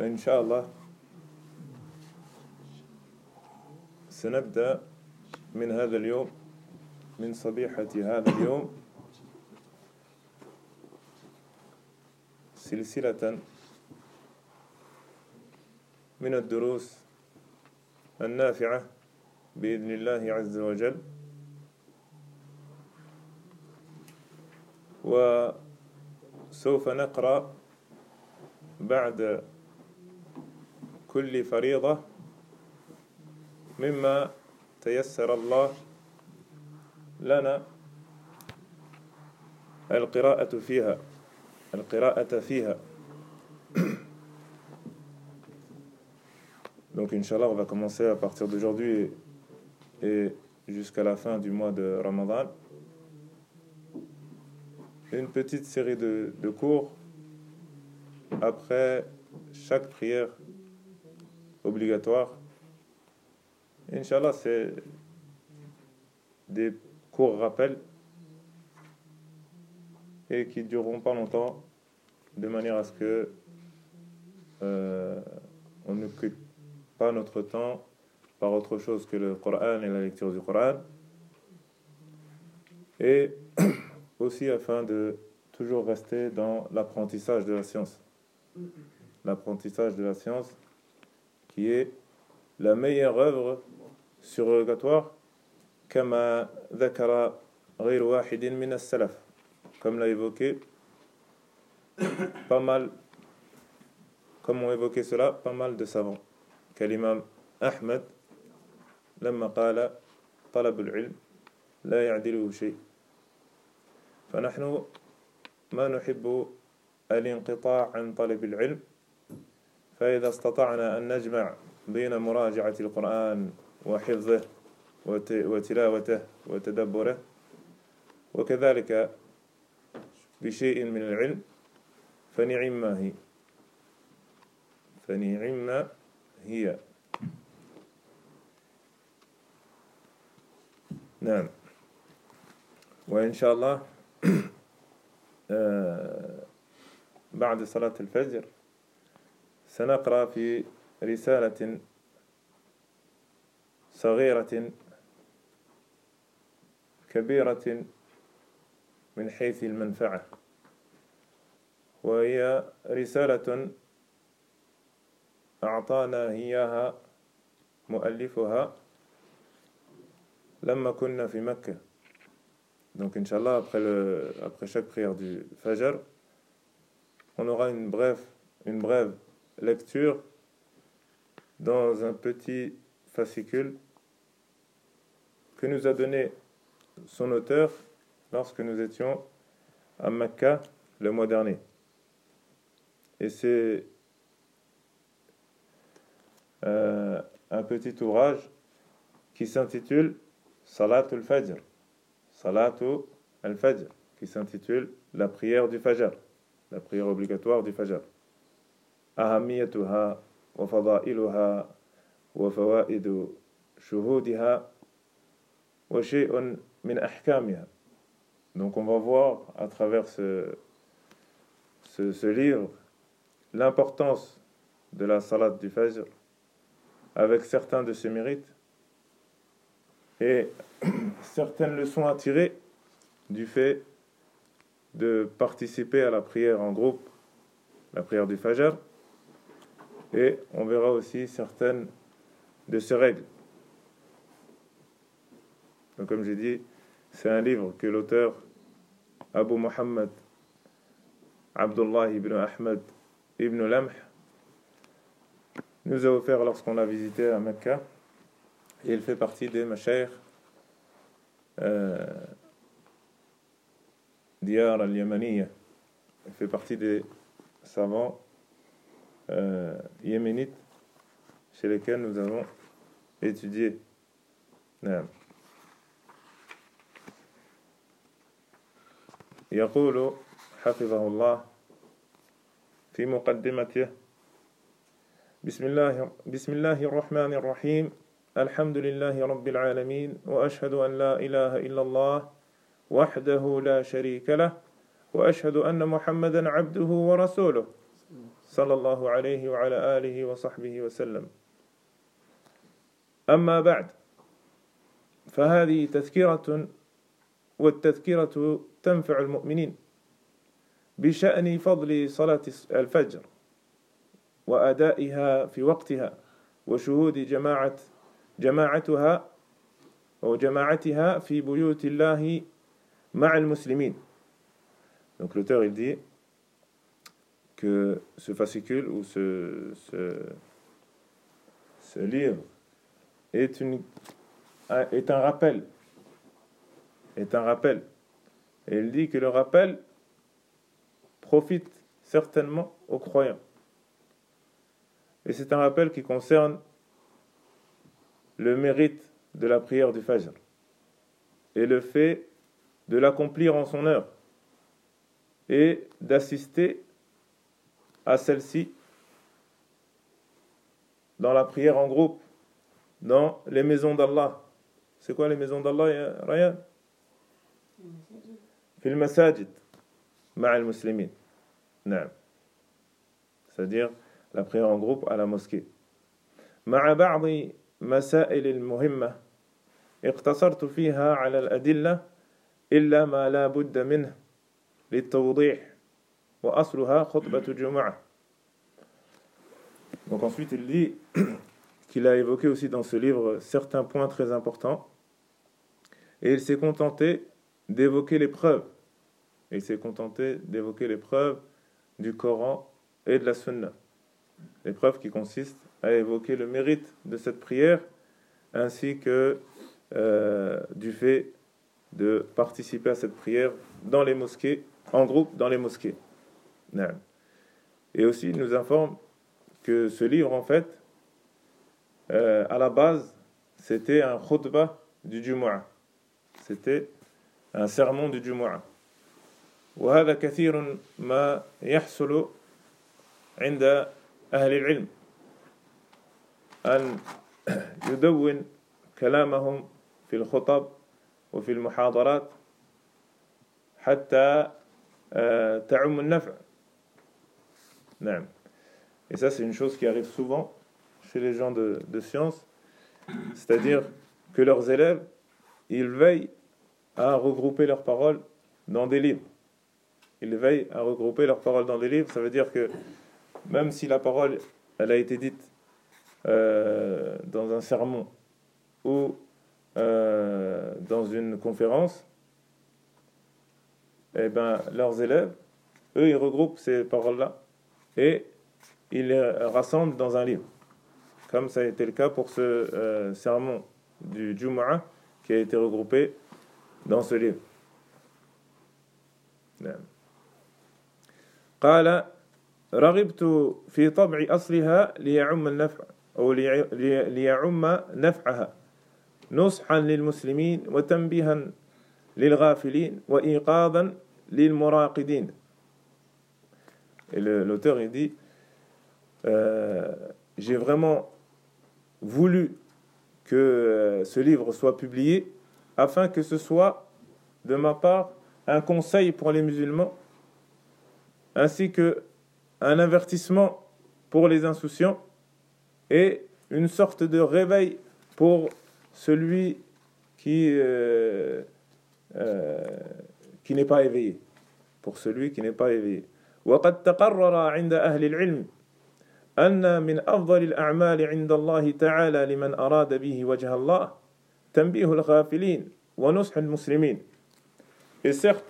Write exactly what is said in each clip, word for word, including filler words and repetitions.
فإن شاء الله سنبدأ من هذا اليوم من صبيحة هذا اليوم سلسلة من الدروس النافعة بإذن الله عز وجل. وسوف نقرأ بعد كل فريضة مما تيسر الله لنا القراءة فيها القراءة فيها Donc Inch'Allah, on va commencer à partir d'aujourd'hui et, et jusqu'à la fin du mois de Ramadan une petite série de, de cours après chaque prière obligatoire. Inch'Allah, c'est des courts rappels et qui ne dureront pas longtemps, de manière à ce que euh, on ne quitte pas notre temps par autre chose que le Coran et la lecture du Coran, et aussi afin de toujours rester dans l'apprentissage de la science. L'apprentissage de la science qui est la meilleure œuvre surrogatoire, كما ذكر غير واحد من السلف, comme l'a évoqué pas mal, comme ont évoqué cela pas mal de savants, كالإمام أحمد لما قال طلب العلم لا يعدله شيء. فنحن ما نحب الانقطاع عن طلب العلم، فإذا استطعنا أن نجمع بين مراجعة القرآن وحفظه وتلاوته وتدبره وكذلك بشيء من العلم فنعم ما هي فنعم ما هي نعم. وإن شاء الله بعد صلاة الفجر سنقرأ في رسالة صغيرة كبيرة من حيث المنفعة، وهي رسالة أعطانا إياها مؤلفها لما كنا في مكة. Donc Inch'Allah, après, le, après chaque prière du Fajr, on aura une brève, une brève lecture dans un petit fascicule que nous a donné son auteur lorsque nous étions à Mecca le mois dernier. Et c'est euh, un petit ouvrage qui s'intitule Salatul Fajr. Salatul al-Fajr, qui s'intitule la prière du Fajr, la prière obligatoire du Fajr. Ahamiyatuha wa fadailuha wa fawaidu shuhudiha wa shay'un min ahkamiha. Donc on va voir à travers ce, ce, ce livre l'importance de la salat du Fajr avec certains de ses mérites et certaines leçons à tirer du fait de participer à la prière en groupe, la prière du Fajr, et on verra aussi certaines de ses règles. Donc comme j'ai dit, c'est un livre que l'auteur Abu Muhammad Abdullah ibn Ahmad ibn Lamh nous a offert lorsqu'on l'a visité à Mecca, et il fait partie des mashayikh euh, Diyar al-Yamaniya. Il fait partie des savants euh, yéménites chez lesquels nous avons étudié. نعم. يقول حفظه الله في مقدمته: بسم الله بسم الله الرحمن الرحيم الحمد لله رب العالمين وأشهد أن لا إله إلا الله وحده لا شريك له وأشهد أن محمدا عبده ورسوله صلى الله عليه وعلى آله وصحبه وسلم. أما بعد، فهذه تذكرة، والتذكرة تنفع المؤمنين بشأن فضل صلاة الفجر وأدائها في وقتها وشهود جماعة جماعتها أو جماعتها في بيوت الله مع المسلمين. Donc l'auteur il dit que ce fascicule ou ce, ce, ce livre est, une, est un rappel, est un rappel. Et il dit que le rappel profite certainement aux croyants. Et c'est un rappel qui concerne le mérite de la prière du Fajr et le fait de l'accomplir en son heure et d'assister à celle-ci dans la prière en groupe, dans les maisons d'Allah. C'est quoi les maisons d'Allah, Ryan? Fil masajid, ma'al muslimin. Naam. C'est-à-dire la prière en groupe à la mosquée. مع بعض مسائل المهمة اقتصرت فيها على الأدلة إلا ما لا بد منه للتوضيح وأصلها خطبة الجمعة. Donc ensuite il dit qu'il a évoqué aussi dans ce livre certains points très importants et il s'est contenté d'évoquer les preuves. Et il s'est contenté d'évoquer les preuves du Coran et de la Sunna. Les preuves qui consistent à évoquer le mérite de cette prière ainsi que euh, du fait de participer à cette prière dans les mosquées, en groupe dans les mosquées. Et aussi il nous informe que ce livre en fait euh, à la base c'était un khutbah du Jumu'ah, c'était un sermon du Jumu'ah. وهذا كثير ما يحصل عند أهل العلم أن يدون كلامهم في الخطب وفي المحاضرات حتى تعم النفع. نعم. Et ça c'est une chose qui arrive souvent chez les gens de, de science, c'est-à-dire que leurs élèves ils veillent à regrouper leurs paroles dans des livres. Ils veillent à regrouper leurs paroles dans des livres. Ça veut dire que même si la parole elle a été dite euh, dans un sermon ou euh, dans une conférence, eh ben leurs élèves, eux, ils regroupent ces paroles-là et ils les rassemblent dans un livre. Comme ça a été le cas pour ce euh, sermon du Jumu'ah qui a été regroupé dans ce livre. نعم. قال رغبت في طبع أصلها ليعم النفع أو ليعم نفعها نصحا للمسلمين وتنبيها للغافلين وإيقاظا للمراقدين. Et le, l'auteur il dit euh, j'ai vraiment voulu que euh, ce livre soit publié afin que ce soit de ma part un conseil pour les musulmans ainsi que un avertissement pour les insouciants et une sorte de réveil pour celui qui euh, euh, qui n'est pas éveillé, pour celui qui n'est pas éveillé. وقد تقرر عند أهل العلم أن من أفضل الأعمال عند الله تعالى لمن أراد به وجه الله تنبيه الغافلين ونصح المسلمين. Et certes,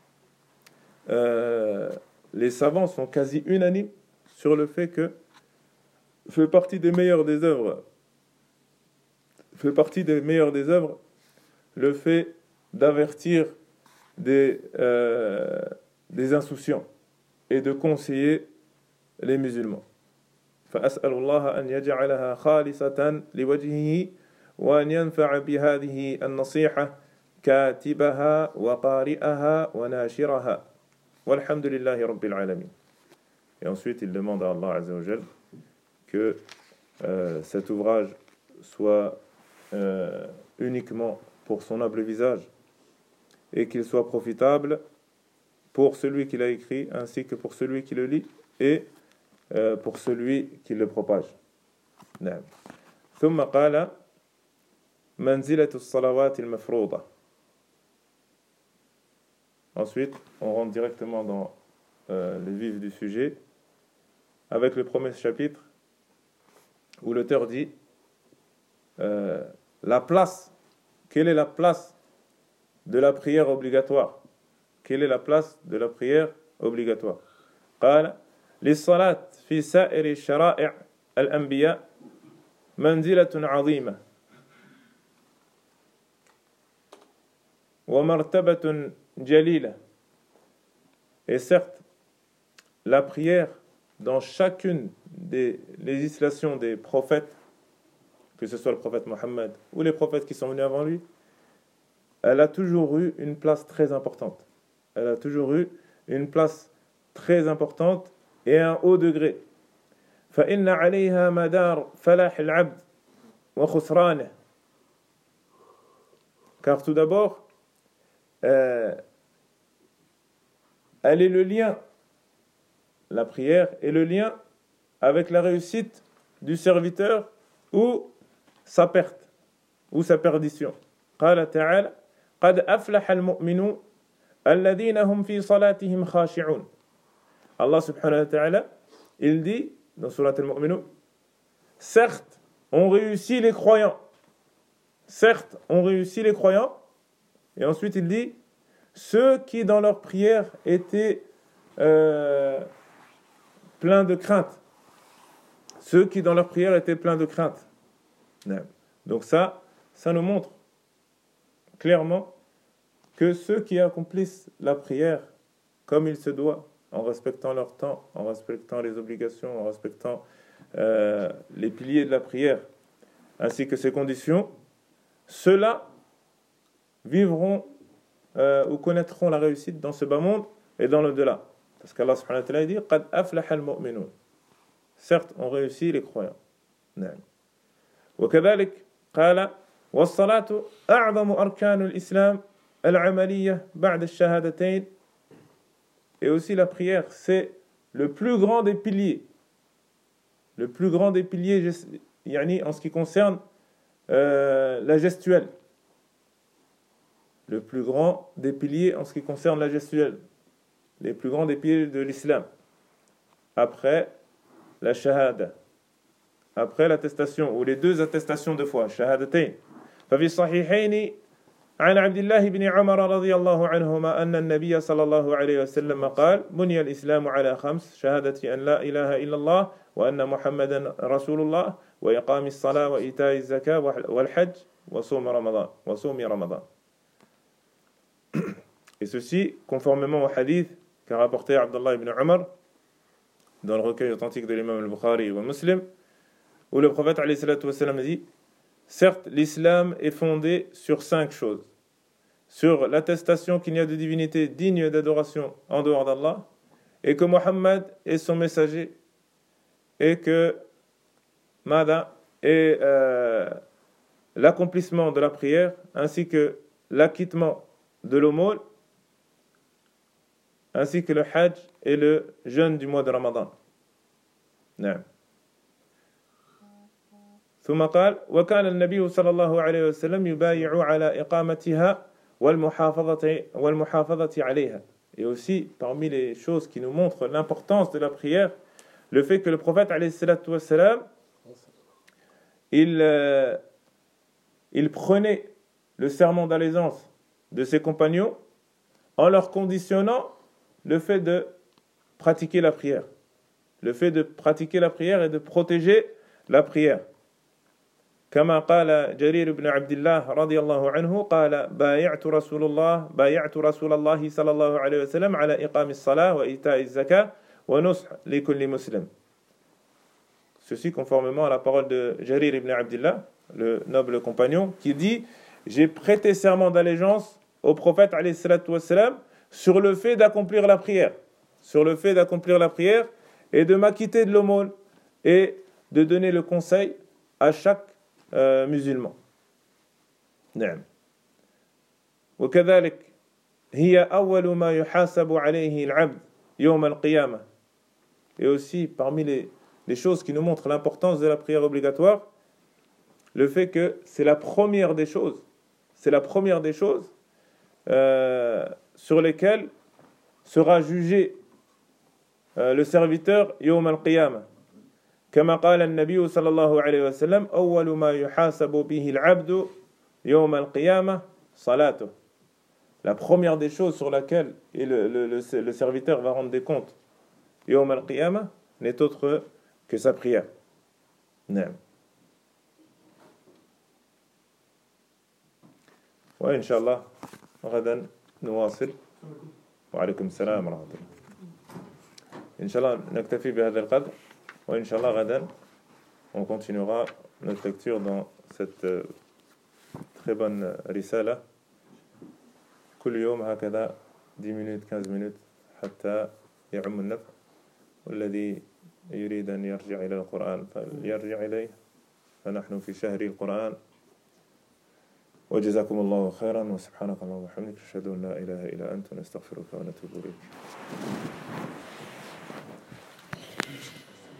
euh, les savants sont quasi unanimes sur le fait que fait partie des meilleures des œuvres, fait partie des meilleures des œuvres, le fait d'avertir des euh, des insouciants et de conseiller les musulmans. فأسأل الله أن يجعلها خالصة لوجهه وأن ينفع بهذه النصيحة كاتبها وقارئها وناشرها والحمد لله رب العالمين. Et ensuite il demande à Allah Azza wa Jal que euh, cet ouvrage soit euh, uniquement pour son noble visage et qu'il soit profitable pour celui qui l'a écrit ainsi que pour celui qui le lit et euh, pour celui qui le propage. نعم. ثم قال منزلة الصلوات المفروضة. Ensuite, on rentre directement dans euh, le vif du sujet avec le premier chapitre où l'auteur dit euh, la place, quelle est la place de la prière obligatoire? Quelle est la place de la prière obligatoire? قال للصلاة في سائر شرائع الأنبياء منزلة عظيمة ومرتبة جليلة. Et certes, la prière dans chacune des législations des prophètes, que ce soit le prophète Mohammed ou les prophètes qui sont venus avant lui, elle a toujours eu une place très importante. Elle a toujours eu une place très importante et un haut degré. فإن عليها مدار فلاح العبد وخسرانه. Car tout d'abord, euh, elle est le lien, la prière est le lien avec la réussite du serviteur ou sa perte ou sa perdition. قال تعالى قد أفلح المؤمنون الذين هم في صلاتهم خاشعون. Allah subhanahu wa ta'ala, il dit dans Surat al-Mu'minun, certes, on réussit les croyants. Certes, on réussit les croyants. Et ensuite, il dit, ceux qui dans leur prière étaient euh, pleins de crainte. Ceux qui dans leur prière étaient pleins de crainte. Donc ça, ça nous montre clairement que ceux qui accomplissent la prière comme il se doit, en respectant leur temps, en respectant les obligations, en respectant euh, les piliers de la prière, ainsi que ses conditions, ceux-là vivront euh, ou connaîtront la réussite dans ce bas monde et dans l'au-delà. Parce qu'Allah subhanahu wa ta'ala dit قَدْ أَفْلَحَ الْمُؤْمِنُونَ. Certes, on réussit les croyants. نعم. وكذلك قال والصلاة أعظم أركان الإسلام العملية بعد الشهادتين. Et aussi la prière, c'est le plus grand des piliers. Le plus grand des piliers yani, en ce qui concerne euh, la gestuelle. Le plus grand des piliers en ce qui concerne la gestuelle. Les plus grands des piliers de l'islam. Après la shahada. Après l'attestation, ou les deux attestations de foi, shahadatayn. ففي الصحيحين عن عبد الله بن عمر رضي الله عنهما أن النبي صلى الله عليه وسلم قال بني الإسلام على خمس شهادة أن لا إله إلا الله وأن محمدا رسول الله وإقام الصلاة وإيتاء الزكاة والحج وصوم رمضان وصوم رمضان. Et ceci, conformément au hadith qu'a rapporté Abdullah ibn Umar dans le recueil authentique de l'imam al-Bukhari ou Muslim, où le prophète alayhi salatu wa sallam dit: certes, l'islam est fondé sur cinq choses. Sur l'attestation qu'il n'y a de divinité digne d'adoration en dehors d'Allah, et que Mohammed est son messager, et que Mada est euh, l'accomplissement de la prière, ainsi que l'acquittement de l'aumône, ainsi que le hajj et le jeûne du mois de Ramadan. نعم. ثم قال وكان النبي صلى الله عليه وسلم يبايع على إقامتها والمحافظة والمحافظة عليها. Et aussi, parmi les choses qui nous montrent l'importance de la prière, le fait que le prophète alayhi salatu wa salam, il, euh, il prenait le serment d'allégeance de ses compagnons en leur conditionnant le fait de pratiquer la prière. Le fait de pratiquer la prière et de protéger la prière. كما قال جرير بن عبد الله رضي الله عنه قال بايعت رسول الله بايعت رسول الله صلى الله عليه وسلم على إقام الصلاة وإيتاء الزكاة ونصح لكل مسلم. Ceci conformément à la parole de Jarir ibn Abdillah, le noble compagnon, qui dit: j'ai prêté serment d'allégeance au prophète alayhi salatu wa salam sur le fait d'accomplir la prière, sur le fait d'accomplir la prière et de m'acquitter de l'aumône et de donner le conseil à chaque euh, musulman. نعم. وكذلك هي أول ما يحاسب عليه العبد يوم القيامة et aussi parmi les, les choses qui nous montrent l'importance de la prière obligatoire, le fait que c'est la première des choses, c'est la première des choses euh, sur lesquelles sera jugé euh, le serviteur yawm al-qiyamah. كما قال النبي صلى الله عليه وسلم أول ما يحاسب به العبد يوم القيامة صلاته. La première des choses sur laquelle le, le, le, le serviteur va rendre des comptes yawm al-qiyamah n'est autre que sa prière. نعم. وإن شاء الله غدا نواصل. وعليكم السلام ورحمة الله. إن شاء الله نكتفي بهذا القدر. وإن شاء الله غدا on continuera notre lecture dans cette euh, très bonne رسالة. كل يوم هكذا dix minutes quinze minutes حتى يعم النفع. والذي يريد أن يرجع إلى القرآن فليرجع إليه. فنحن في شهر القرآن. وجزاكم الله خيرا وسبحانك اللهم وبحمدك أشهد أن لا إله إلا أنت نستغفرك ونتوب إليك.